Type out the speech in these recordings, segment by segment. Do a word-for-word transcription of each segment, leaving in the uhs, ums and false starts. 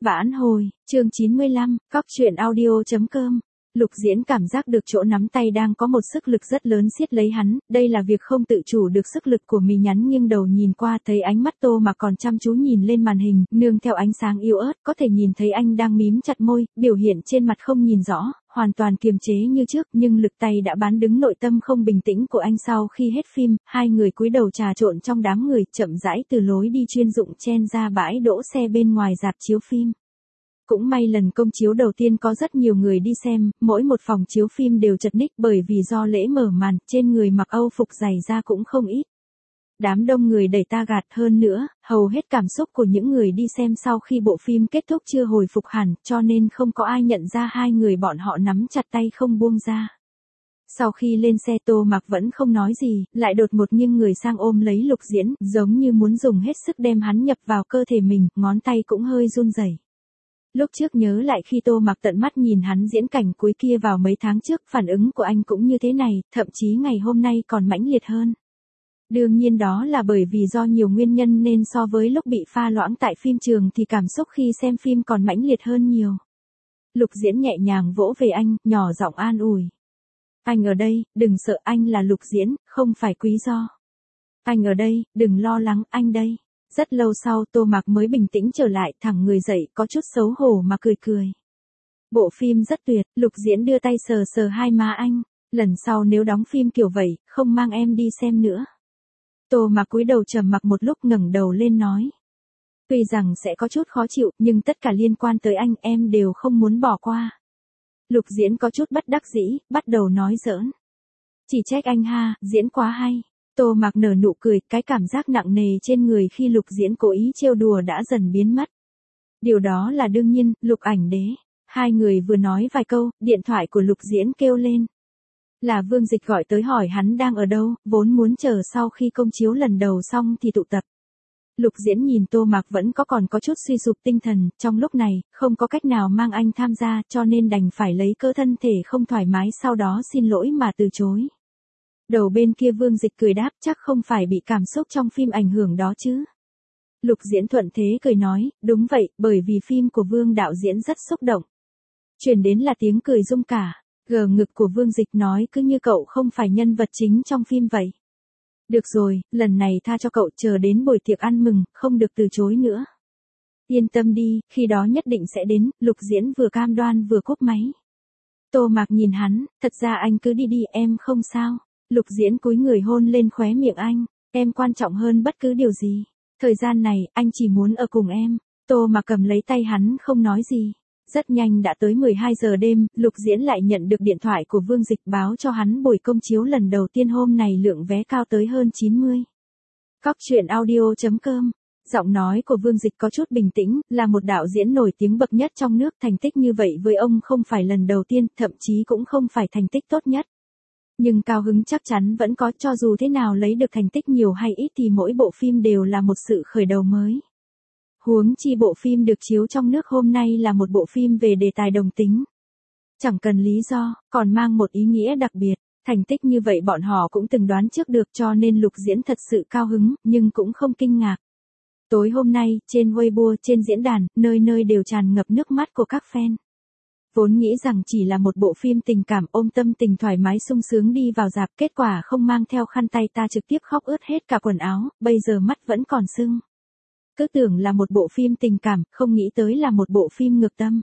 Vãn hồi, chương chín mươi lăm, cóc truyện audio chấm com. Lục Diễn cảm giác được chỗ nắm tay đang có một sức lực rất lớn siết lấy hắn, đây là việc không tự chủ được sức lực của mình. Nhắn nghiêng đầu nhìn qua, thấy ánh mắt Tô Mạc còn chăm chú nhìn lên màn hình, nương theo ánh sáng yếu ớt, có thể nhìn thấy anh đang mím chặt môi, biểu hiện trên mặt không nhìn rõ, hoàn toàn kiềm chế như trước, nhưng lực tay đã bán đứng nội tâm không bình tĩnh của anh. Sau khi hết phim, hai người cúi đầu trà trộn trong đám người, chậm rãi từ lối đi chuyên dụng chen ra bãi đỗ xe bên ngoài rạp chiếu phim. Cũng may lần công chiếu đầu tiên có rất nhiều người đi xem, mỗi một phòng chiếu phim đều chật ních bởi vì do lễ mở màn, trên người mặc Âu phục dày da cũng không ít. Đám đông người đẩy ta gạt, hơn nữa, hầu hết cảm xúc của những người đi xem sau khi bộ phim kết thúc chưa hồi phục hẳn, cho nên không có ai nhận ra hai người bọn họ nắm chặt tay không buông ra. Sau khi lên xe, Tô Mạc vẫn không nói gì, lại đột một nghiêng người sang ôm lấy Lục Diễn, giống như muốn dùng hết sức đem hắn nhập vào cơ thể mình, ngón tay cũng hơi run rẩy. Lúc trước nhớ lại khi Tô Mạc tận mắt nhìn hắn diễn cảnh cuối kia vào mấy tháng trước, phản ứng của anh cũng như thế này, thậm chí ngày hôm nay còn mãnh liệt hơn. Đương nhiên đó là bởi vì do nhiều nguyên nhân nên so với lúc bị pha loãng tại phim trường thì cảm xúc khi xem phim còn mãnh liệt hơn nhiều. Lục Diễn nhẹ nhàng vỗ về anh, nhỏ giọng an ủi. Anh ở đây, đừng sợ, anh là Lục Diễn, không phải Quý Do. Anh ở đây, đừng lo lắng, anh đây. Rất lâu sau Tô Mạc mới bình tĩnh trở lại, thẳng người dậy, có chút xấu hổ mà cười cười. Bộ phim rất tuyệt. Lục Diễn đưa tay sờ sờ hai má anh. Lần sau nếu đóng phim kiểu vậy, không mang em đi xem nữa. Tô Mạc cúi đầu trầm mặc một lúc, ngẩng đầu lên nói. Tuy rằng sẽ có chút khó chịu, nhưng tất cả liên quan tới anh em đều không muốn bỏ qua. Lục Diễn có chút bất đắc dĩ, bắt đầu nói giỡn. Chỉ trách anh ha, diễn quá hay. Tô Mạc nở nụ cười, cái cảm giác nặng nề trên người khi Lục Diễn cố ý trêu đùa đã dần biến mất. Điều đó là đương nhiên. Lục Ảnh Đế. Hai người vừa nói vài câu, điện thoại của Lục Diễn kêu lên. Là Vương Dịch gọi tới hỏi hắn đang ở đâu, vốn muốn chờ sau khi công chiếu lần đầu xong thì tụ tập. Lục Diễn nhìn Tô Mạc vẫn có còn có chút suy sụp tinh thần, trong lúc này, không có cách nào mang anh tham gia, cho nên đành phải lấy cớ thân thể không thoải mái sau đó xin lỗi mà từ chối. Đầu bên kia Vương Dịch cười đáp, chắc không phải bị cảm xúc trong phim ảnh hưởng đó chứ. Lục Diễn thuận thế cười nói, đúng vậy, bởi vì phim của Vương đạo diễn rất xúc động. Truyền đến là tiếng cười rung cả, gờ ngực của Vương Dịch nói cứ như cậu không phải nhân vật chính trong phim vậy. Được rồi, lần này tha cho cậu, chờ đến buổi tiệc ăn mừng, không được từ chối nữa. Yên tâm đi, khi đó nhất định sẽ đến. Lục Diễn vừa cam đoan vừa cúp máy. Tô Mạc nhìn hắn, thật ra anh cứ đi đi, em không sao. Lục Diễn cúi người hôn lên khóe miệng anh, em quan trọng hơn bất cứ điều gì. Thời gian này, anh chỉ muốn ở cùng em. Tô Mạc cầm lấy tay hắn không nói gì. Rất nhanh đã tới mười hai giờ đêm, Lục Diễn lại nhận được điện thoại của Vương Dịch báo cho hắn buổi công chiếu lần đầu tiên hôm này lượng vé cao tới hơn chín mươi. Cóc truyện audio chấm com. Giọng nói của Vương Dịch có chút bình tĩnh, là một đạo diễn nổi tiếng bậc nhất trong nước, thành tích như vậy với ông không phải lần đầu tiên, thậm chí cũng không phải thành tích tốt nhất. Nhưng cao hứng chắc chắn vẫn có, cho dù thế nào lấy được thành tích nhiều hay ít thì mỗi bộ phim đều là một sự khởi đầu mới. Huống chi bộ phim được chiếu trong nước hôm nay là một bộ phim về đề tài đồng tính. Chẳng cần lý do, còn mang một ý nghĩa đặc biệt. Thành tích như vậy bọn họ cũng từng đoán trước được, cho nên Lục Diễn thật sự cao hứng, nhưng cũng không kinh ngạc. Tối hôm nay, trên Weibo, trên diễn đàn, nơi nơi đều tràn ngập nước mắt của các fan. Vốn nghĩ rằng chỉ là một bộ phim tình cảm, ôm tâm tình thoải mái sung sướng đi vào rạp, kết quả không mang theo khăn tay ta trực tiếp khóc ướt hết cả quần áo, bây giờ mắt vẫn còn sưng. Cứ tưởng là một bộ phim tình cảm, không nghĩ tới là một bộ phim ngược tâm.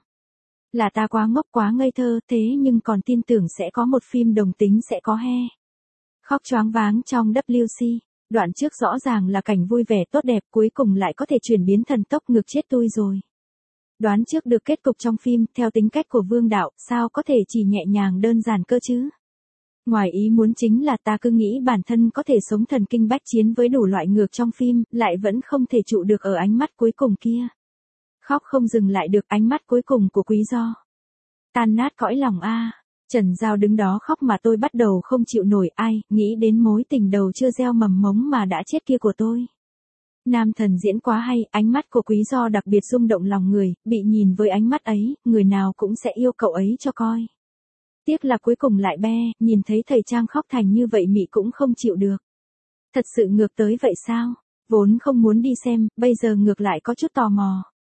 Là ta quá ngốc quá ngây thơ, thế nhưng còn tin tưởng sẽ có một phim đồng tính sẽ có he. Khóc choáng váng trong W C. Đoạn trước rõ ràng là cảnh vui vẻ tốt đẹp, cuối cùng lại có thể chuyển biến thần tốc, ngược chết tôi rồi. Đoán trước được kết cục trong phim, theo tính cách của Vương đạo, sao có thể chỉ nhẹ nhàng đơn giản cơ chứ? Ngoài ý muốn chính là ta cứ nghĩ bản thân có thể sống thần kinh bách chiến với đủ loại ngược trong phim, lại vẫn không thể trụ được ở ánh mắt cuối cùng kia. Khóc không dừng lại được, ánh mắt cuối cùng của Quý Do. Tan nát cõi lòng a. Trần Giao đứng đó khóc mà tôi bắt đầu không chịu nổi, ai, nghĩ đến mối tình đầu chưa gieo mầm mống mà đã chết kia của tôi. Nam thần diễn quá hay, ánh mắt của Quý Do đặc biệt rung động lòng người, bị nhìn với ánh mắt ấy, người nào cũng sẽ yêu cậu ấy cho coi. Tiếc là cuối cùng lại be, nhìn thấy thầy Trang khóc thành như vậy mị cũng không chịu được. Thật sự ngược tới vậy sao? Vốn không muốn đi xem, bây giờ ngược lại có chút tò mò.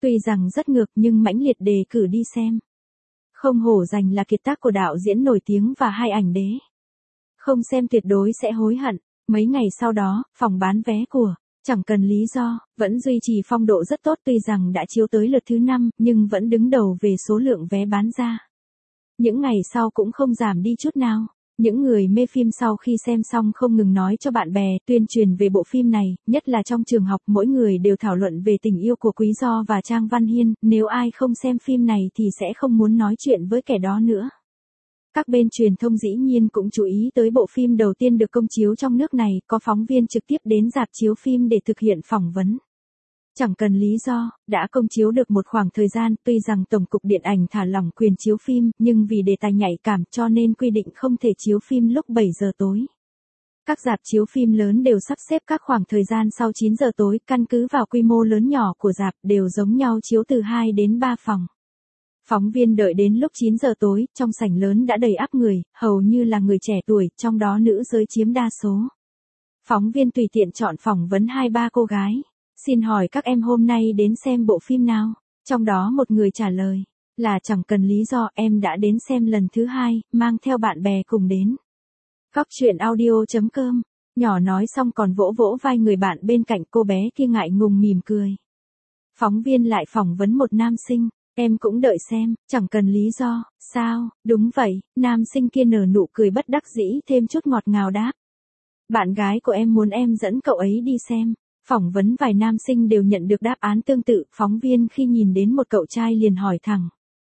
Tuy rằng rất ngược nhưng mãnh liệt đề cử đi xem. Không hổ danh là kiệt tác của đạo diễn nổi tiếng và hai ảnh đế. Không xem tuyệt đối sẽ hối hận. Mấy ngày sau đó, phòng bán vé của Chẳng Cần Lý Do vẫn duy trì phong độ rất tốt, tuy rằng đã chiếu tới lượt thứ năm, nhưng vẫn đứng đầu về số lượng vé bán ra. Những ngày sau cũng không giảm đi chút nào. Những người mê phim sau khi xem xong không ngừng nói cho bạn bè, tuyên truyền về bộ phim này, nhất là trong trường học mỗi người đều thảo luận về tình yêu của Quý Do và Trang Văn Hiên, nếu ai không xem phim này thì sẽ không muốn nói chuyện với kẻ đó nữa. Các bên truyền thông dĩ nhiên cũng chú ý tới bộ phim đầu tiên được công chiếu trong nước này, có phóng viên trực tiếp đến rạp chiếu phim để thực hiện phỏng vấn. Chẳng Cần Lý Do đã công chiếu được một khoảng thời gian, tuy rằng Tổng cục Điện ảnh thả lỏng quyền chiếu phim, nhưng vì đề tài nhạy cảm cho nên quy định không thể chiếu phim lúc bảy giờ tối. Các rạp chiếu phim lớn đều sắp xếp các khoảng thời gian sau chín giờ tối, căn cứ vào quy mô lớn nhỏ của rạp đều giống nhau chiếu từ hai đến ba phòng. Phóng viên đợi đến lúc chín giờ tối, trong sảnh lớn đã đầy ắp người, hầu như là người trẻ tuổi, trong đó nữ giới chiếm đa số. Phóng viên tùy tiện chọn phỏng vấn hai ba cô gái. Xin hỏi các em hôm nay đến xem bộ phim nào? Trong đó một người trả lời là Chẳng Cần Lý Do, em đã đến xem lần thứ hai, mang theo bạn bè cùng đến. Góc truyện audio chấm com, nhỏ nói xong còn vỗ vỗ vai người bạn bên cạnh, cô bé kia ngại ngùng mỉm cười. Phóng viên lại phỏng vấn một nam sinh, em cũng đợi xem, Chẳng Cần Lý Do, sao? Đúng vậy, nam sinh kia nở nụ cười bất đắc dĩ thêm chút ngọt ngào đáp. Bạn gái của em muốn em dẫn cậu ấy đi xem. Phỏng vấn vài nam sinh đều nhận được đáp án tương tự, phóng viên khi nhìn đến một cậu trai liền hỏi thẳng.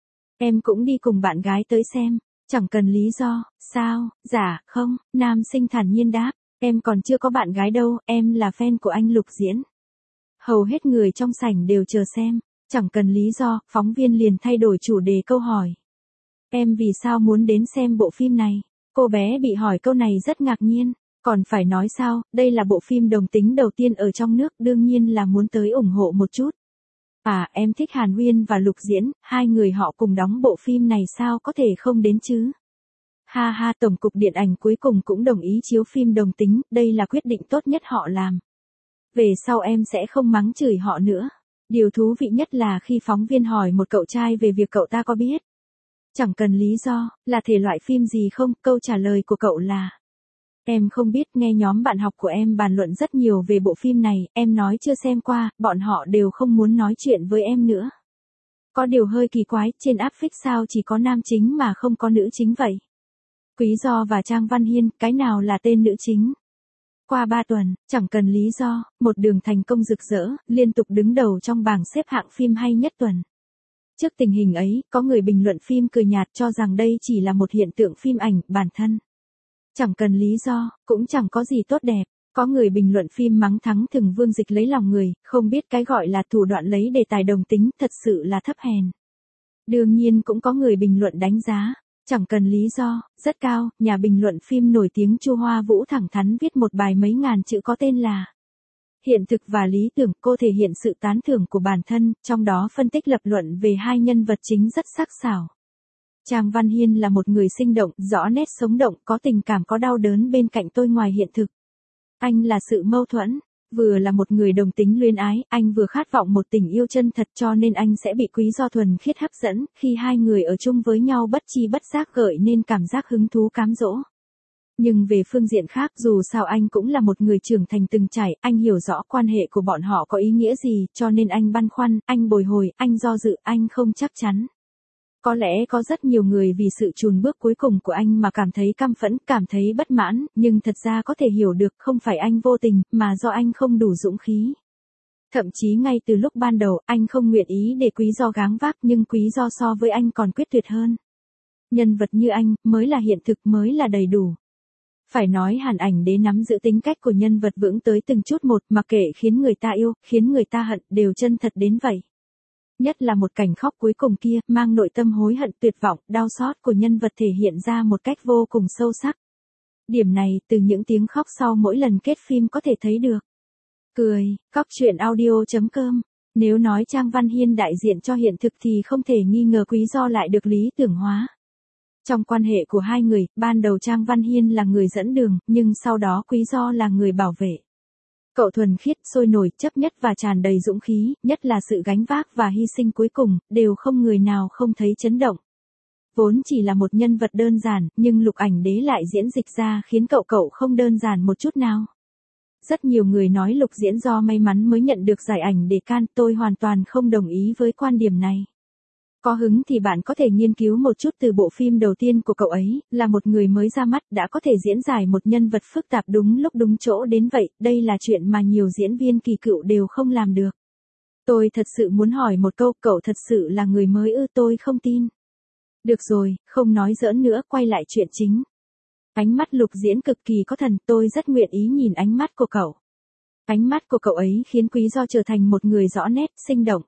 Em cũng đi cùng bạn gái tới xem, Chẳng Cần Lý Do, sao? Dạ, không, nam sinh thản nhiên đáp, em còn chưa có bạn gái đâu, em là fan của anh Lục Diễn. Hầu hết người trong sảnh đều chờ xem, Chẳng Cần Lý Do, phóng viên liền thay đổi chủ đề câu hỏi. Em vì sao muốn đến xem bộ phim này? Cô bé bị hỏi câu này rất ngạc nhiên. Còn phải nói sao, đây là bộ phim đồng tính đầu tiên ở trong nước, đương nhiên là muốn tới ủng hộ một chút. À, em thích Hàn Huyên và Lục Diễn, hai người họ cùng đóng bộ phim này sao có thể không đến chứ? Ha ha, Tổng cục Điện ảnh cuối cùng cũng đồng ý chiếu phim đồng tính, đây là quyết định tốt nhất họ làm. Về sau em sẽ không mắng chửi họ nữa. Điều thú vị nhất là khi phóng viên hỏi một cậu trai về việc cậu ta có biết Chẳng Cần Lý Do là thể loại phim gì không, câu trả lời của cậu là em không biết, nghe nhóm bạn học của em bàn luận rất nhiều về bộ phim này, em nói chưa xem qua, bọn họ đều không muốn nói chuyện với em nữa. Có điều hơi kỳ quái, trên áp phích sao chỉ có nam chính mà không có nữ chính vậy? Quý Do và Trang Văn Hiên, cái nào là tên nữ chính? Qua ba tuần, Chẳng Cần Lý Do, một đường thành công rực rỡ, liên tục đứng đầu trong bảng xếp hạng phim hay nhất tuần. Trước tình hình ấy, có người bình luận phim cười nhạt cho rằng đây chỉ là một hiện tượng phim ảnh, bản thân Chẳng Cần Lý Do, cũng chẳng có gì tốt đẹp. Có người bình luận phim mắng thắng thừng Vương Dịch lấy lòng người, không biết cái gọi là thủ đoạn lấy đề tài đồng tính, thật sự là thấp hèn. Đương nhiên cũng có người bình luận đánh giá Chẳng Cần Lý Do rất cao, nhà bình luận phim nổi tiếng Chu Hoa Vũ thẳng thắn viết một bài mấy ngàn chữ có tên là Hiện thực và lý tưởng, cô thể hiện sự tán thưởng của bản thân, trong đó phân tích lập luận về hai nhân vật chính rất sắc sảo. Trang Văn Hiên là một người sinh động, rõ nét sống động, có tình cảm có đau đớn bên cạnh tôi ngoài hiện thực. Anh là sự mâu thuẫn, vừa là một người đồng tính luyến ái, anh vừa khát vọng một tình yêu chân thật cho nên anh sẽ bị Quý Do thuần khiết hấp dẫn, khi hai người ở chung với nhau bất chi bất giác gợi nên cảm giác hứng thú cám dỗ. Nhưng về phương diện khác, dù sao anh cũng là một người trưởng thành từng trải, anh hiểu rõ quan hệ của bọn họ có ý nghĩa gì, cho nên anh băn khoăn, anh bồi hồi, anh do dự, anh không chắc chắn. Có lẽ có rất nhiều người vì sự chùn bước cuối cùng của anh mà cảm thấy căm phẫn, cảm thấy bất mãn, nhưng thật ra có thể hiểu được không phải anh vô tình, mà do anh không đủ dũng khí. Thậm chí ngay từ lúc ban đầu, anh không nguyện ý để Quý Do gắng vác, nhưng Quý Do so với anh còn quyết tuyệt hơn. Nhân vật như anh, mới là hiện thực, mới là đầy đủ. Phải nói Hàn Ảnh Đế nắm giữ tính cách của nhân vật vững tới từng chút một, mà kể khiến người ta yêu, khiến người ta hận, đều chân thật đến vậy. Nhất là một cảnh khóc cuối cùng kia, mang nội tâm hối hận, tuyệt vọng, đau xót của nhân vật thể hiện ra một cách vô cùng sâu sắc. Điểm này, từ những tiếng khóc sau mỗi lần kết phim có thể thấy được. Cười, góc truyện audio chấm com. Nếu nói Trang Văn Hiên đại diện cho hiện thực thì không thể nghi ngờ Quý Do lại được lý tưởng hóa. Trong quan hệ của hai người, ban đầu Trang Văn Hiên là người dẫn đường, nhưng sau đó Quý Do là người bảo vệ. Cậu thuần khiết, sôi nổi, chấp nhất và tràn đầy dũng khí, nhất là sự gánh vác và hy sinh cuối cùng, đều không người nào không thấy chấn động. Vốn chỉ là một nhân vật đơn giản, nhưng Lục Ảnh Đế lại diễn dịch ra khiến cậu cậu không đơn giản một chút nào. Rất nhiều người nói Lục Diễn do may mắn mới nhận được giải ảnh đề can, tôi hoàn toàn không đồng ý với quan điểm này. Có hứng thì bạn có thể nghiên cứu một chút từ bộ phim đầu tiên của cậu ấy, là một người mới ra mắt đã có thể diễn giải một nhân vật phức tạp đúng lúc đúng chỗ đến vậy, đây là chuyện mà nhiều diễn viên kỳ cựu đều không làm được. Tôi thật sự muốn hỏi một câu, cậu thật sự là người mới ư? Tôi không tin. Được rồi, không nói giỡn nữa, quay lại chuyện chính. Ánh mắt Lục Diễn cực kỳ có thần, tôi rất nguyện ý nhìn ánh mắt của cậu. Ánh mắt của cậu ấy khiến Quý Do trở thành một người rõ nét, sinh động.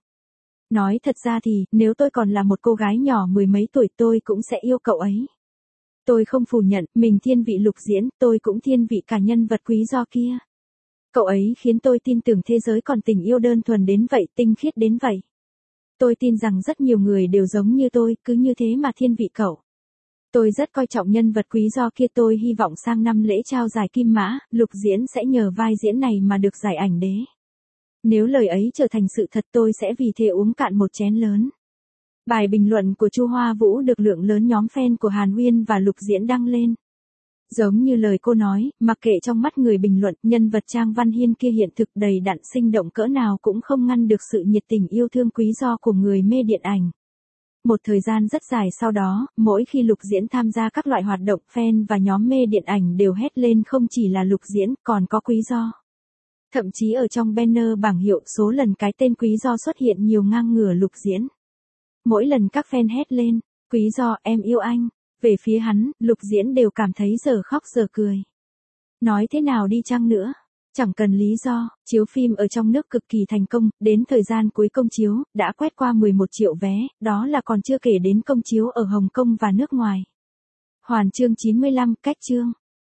Nói thật ra thì, nếu tôi còn là một cô gái nhỏ mười mấy tuổi tôi cũng sẽ yêu cậu ấy. Tôi không phủ nhận, mình thiên vị Lục Diễn, tôi cũng thiên vị cả nhân vật Quý Do kia. Cậu ấy khiến tôi tin tưởng thế giới còn tình yêu đơn thuần đến vậy, tinh khiết đến vậy. Tôi tin rằng rất nhiều người đều giống như tôi, cứ như thế mà thiên vị cậu. Tôi rất coi trọng nhân vật Quý Do kia, tôi hy vọng sang năm lễ trao giải Kim Mã, Lục Diễn sẽ nhờ vai diễn này mà được giải ảnh đế. Nếu lời ấy trở thành sự thật tôi sẽ vì thế uống cạn một chén lớn. Bài bình luận của Chu Hoa Vũ được lượng lớn nhóm fan của Hàn Uyên và Lục Diễn đăng lên. Giống như lời cô nói, mặc kệ trong mắt người bình luận, nhân vật Trang Văn Hiên kia hiện thực đầy đặn sinh động cỡ nào cũng không ngăn được sự nhiệt tình yêu thương Quý Do của người mê điện ảnh. Một thời gian rất dài sau đó, mỗi khi Lục Diễn tham gia các loại hoạt động, fan và nhóm mê điện ảnh đều hét lên không chỉ là Lục Diễn, còn có Quý Do. Thậm chí ở trong banner bảng hiệu số lần cái tên Quý Do xuất hiện nhiều ngang ngửa Lục Diễn. Mỗi lần các fan hét lên, Quý Do em yêu anh, về phía hắn, Lục Diễn đều cảm thấy giờ khóc giờ cười. Nói thế nào đi chăng nữa, chẳng cần lý do, chiếu phim ở trong nước cực kỳ thành công, đến thời gian cuối công chiếu, đã quét qua mười một triệu vé, đó là còn chưa kể đến công chiếu ở Hồng Kông và nước ngoài. Hoàn chương chín mươi lăm, cách chương.